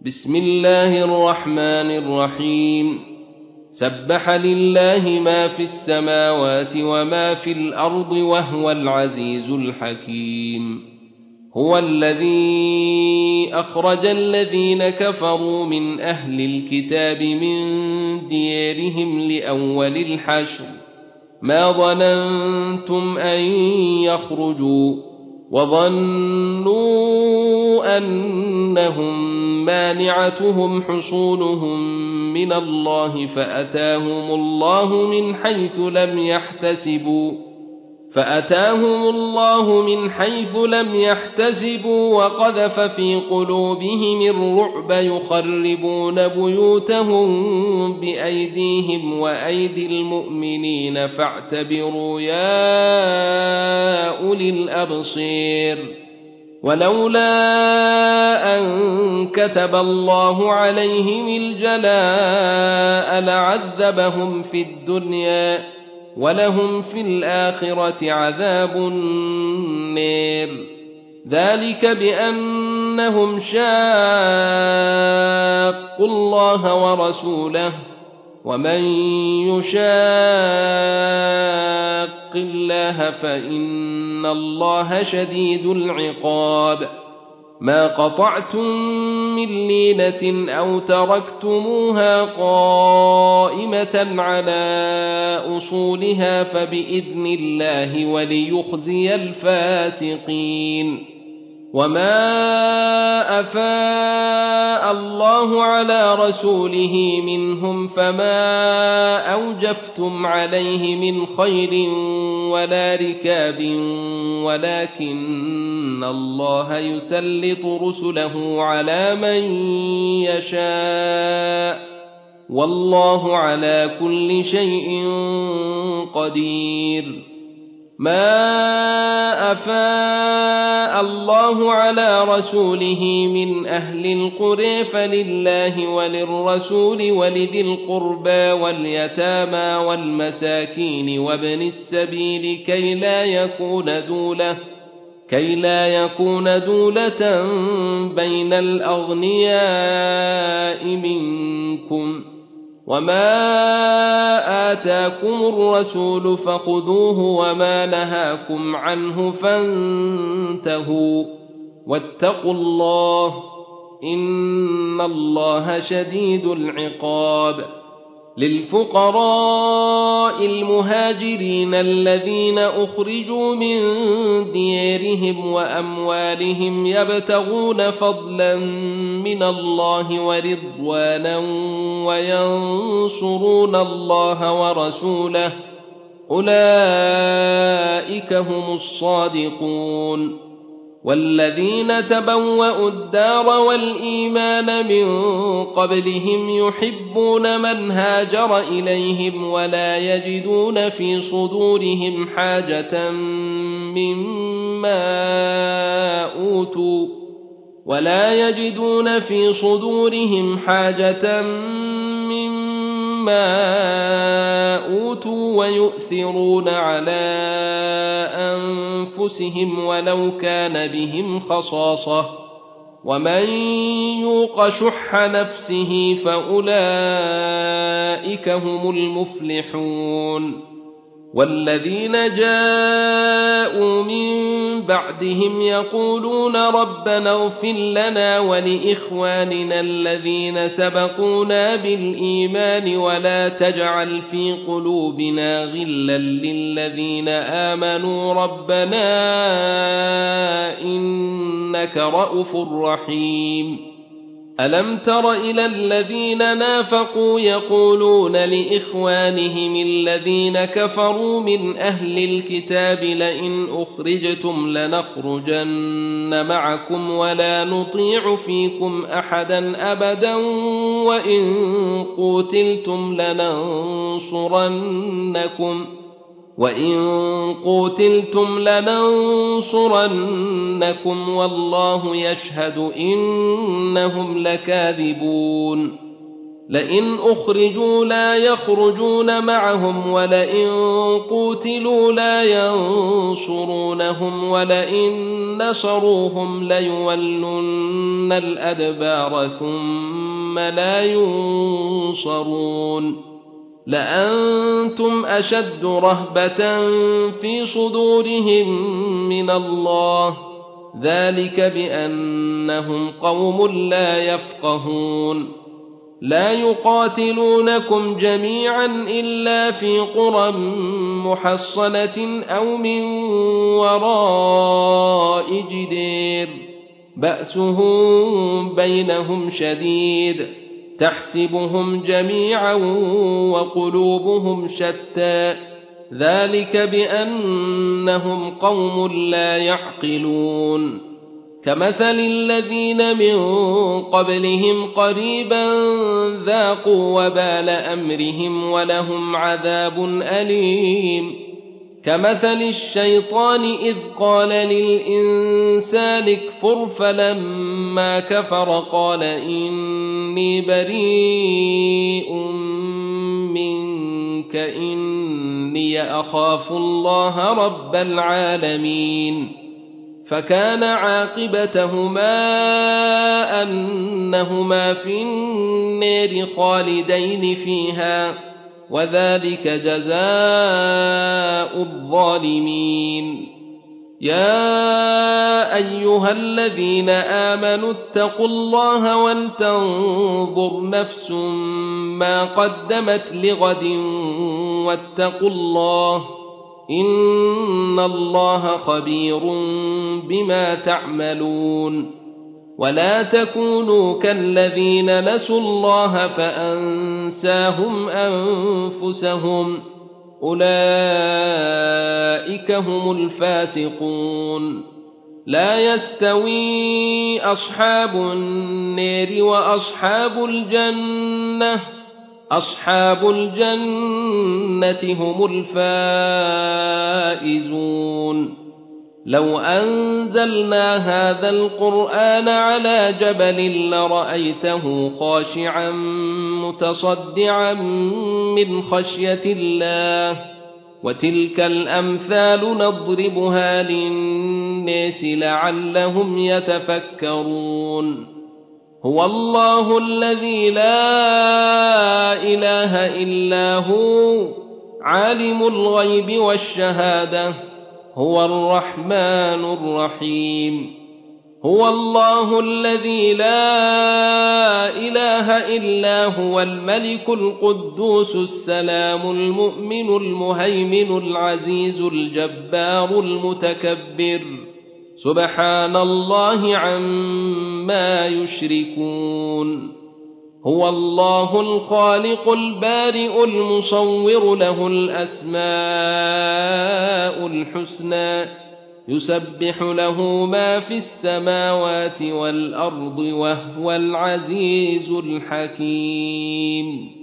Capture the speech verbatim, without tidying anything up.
بسم الله الرحمن الرحيم سبح لله ما في السماوات وما في الأرض وهو العزيز الحكيم. هو الذي أخرج الذين كفروا من أهل الكتاب من ديارهم لأول الحشر ما ظننتم أن يخرجوا وظنوا أنهم مانعتهم حصونهم من الله فأتاهم الله من حيث لم يحتسبوا فأتاهم الله من حيث لم يحتسبوا وقذف في قلوبهم الرعب يخربون بيوتهم بأيديهم وأيدي المؤمنين فاعتبروا يا أولي الأبصير. ولولا أن كتب الله عليهم الجلاء لعذبهم في الدنيا ولهم في الآخرة عذاب النار. ذلك بأنهم شاقوا الله ورسوله ومن يشاق الله فإن الله شديد العقاب. ما قطعتم من لينة أو تركتموها قائمة على أصولها فبإذن الله وليخزي الفاسقين. وما أفاء الله على رسوله منهم فما أوجفتم عليه من خير ولا ركاب ولكن الله يسلط رسله على من يشاء والله على كل شيء قدير. ما أفاء الله على رسوله من أهل القرى فلله وللرسول ولذي القربى واليتامى والمساكين وابن السبيل كي لا يكون دولة كي لا يكون دولة بين الأغنياء منكم. وما آتاكم الرسول فخذوه وما نهاكم عنه فانتهوا واتقوا الله إن الله شديد العقاب. للفقراء المهاجرين الذين أخرجوا من ديارهم وأموالهم يبتغون فضلا من الله ورضوانا وينصرون الله ورسوله أولئك هم الصادقون. والذين تبوأوا الدار والإيمان من قبلهم يحبون من هاجر إليهم ولا يجدون في صدورهم حاجة مما أوتوا ولا يجدون في صدورهم حاجة مما أوتوا ويؤثرون على أنفسهم ولو كان بهم خصاصة ومن يوق شح نفسه فأولئك هم المفلحون. والذين جاءوا من بعدهم يقولون ربنا اغفر لنا ولإخواننا الذين سبقونا بالإيمان ولا تجعل في قلوبنا غلا للذين آمنوا ربنا إنك رءوف رحيم. ألم تر إلى الذين نافقوا يقولون لإخوانهم الذين كفروا من أهل الكتاب لئن أخرجتم لنخرجن معكم ولا نطيع فيكم أحدا أبدا وإن قوتلتم لننصرنكم وإن قوتلتم لننصرنكم والله يشهد إنهم لكاذبون. لئن أخرجوا لا يخرجون معهم ولئن قوتلوا لا ينصرونهم ولئن نصروهم ليولن الأدبار ثم لا ينصرون لأنتم أشد رهبة في صدورهم من الله ذلك بأنهم قوم لا يفقهون لا يقاتلونكم جميعا إلا في قرى محصنة أو من وراء جدير بأسهم بينهم شديد تحسبهم جميعا وقلوبهم شتى ذلك بأنهم قوم لا يعقلون كمثل الذين من قبلهم قريبا ذاقوا وبال أمرهم ولهم عذاب أليم كمثل الشيطان إذ قال للإنسان اكفر فلما كفر قال إني بريء منك إني أخاف الله رب العالمين فكان عاقبتهما أنهما في النار خالدين فيها وذلك جزاء الظالمين يا أيها الذين آمنوا اتقوا الله ولتنظر نفس ما قدمت لغد واتقوا الله إن الله خبير بما تعملون ولا تكونوا كالذين نسوا الله فأنساهم أنفسهم أولئك هم الفاسقون لا يستوي أصحاب النار وأصحاب الجنة أصحاب الجنة هم الفائزون لو أنزلنا هذا القرآن على جبل لرأيته خاشعا متصدعا من خشية الله وتلك الأمثال نضربها للناس لعلهم يتفكرون هو الله الذي لا إله إلا هو عالم الغيب والشهادة هو الرحمن الرحيم هو الله الذي لا إله إلا هو الملك القدوس السلام المؤمن المهيمن العزيز الجبار المتكبر سبحان الله عما يشركون هو الله الخالق البارئ المصور له الأسماء الحسنى يسبح له ما في السماوات والأرض وهو العزيز الحكيم